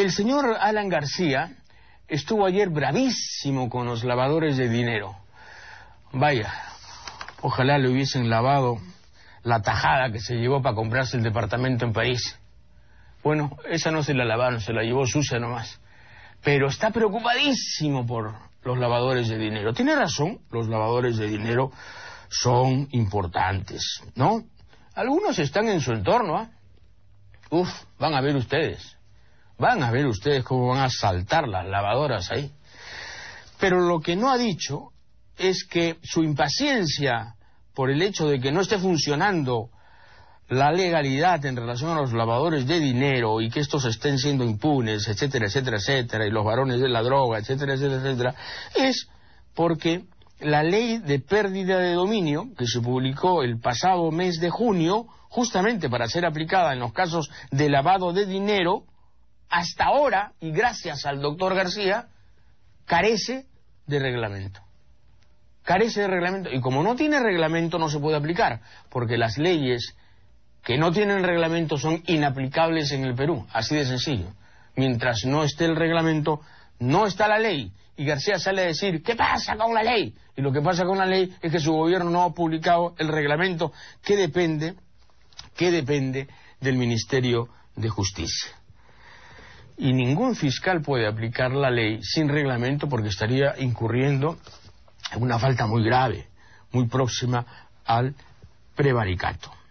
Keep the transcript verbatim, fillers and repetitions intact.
El señor Alan García estuvo ayer bravísimo con los lavadores de dinero. Vaya, ojalá le hubiesen lavado la tajada que se llevó para comprarse el departamento en París. Bueno, esa no se la lavaron, se la llevó sucia nomás. Pero está preocupadísimo por los lavadores de dinero. Tiene razón, los lavadores de dinero son importantes, ¿no? Algunos están en su entorno, ¿ah? ¿eh? Uf, van a ver ustedes. Van a ver ustedes cómo van a saltar las lavadoras ahí. Pero lo que no ha dicho es que su impaciencia por el hecho de que no esté funcionando la legalidad en relación a los lavadores de dinero y que estos estén siendo impunes, etcétera, etcétera, etcétera, y los varones de la droga, etcétera, etcétera, etcétera, es porque la ley de pérdida de dominio, que se publicó el pasado mes de junio, justamente para ser aplicada en los casos de lavado de dinero, hasta ahora, y gracias al doctor García, carece de reglamento. Carece de reglamento. Y como no tiene reglamento, no se puede aplicar, porque las leyes que no tienen reglamento son inaplicables en el Perú. Así de sencillo. Mientras no esté el reglamento, no está la ley. Y García sale a decir, ¿qué pasa con la ley? Y lo que pasa con la ley es que su gobierno no ha publicado el reglamento que depende, que depende del Ministerio de Justicia. Y ningún fiscal puede aplicar la ley sin reglamento porque estaría incurriendo en una falta muy grave, muy próxima al prevaricato.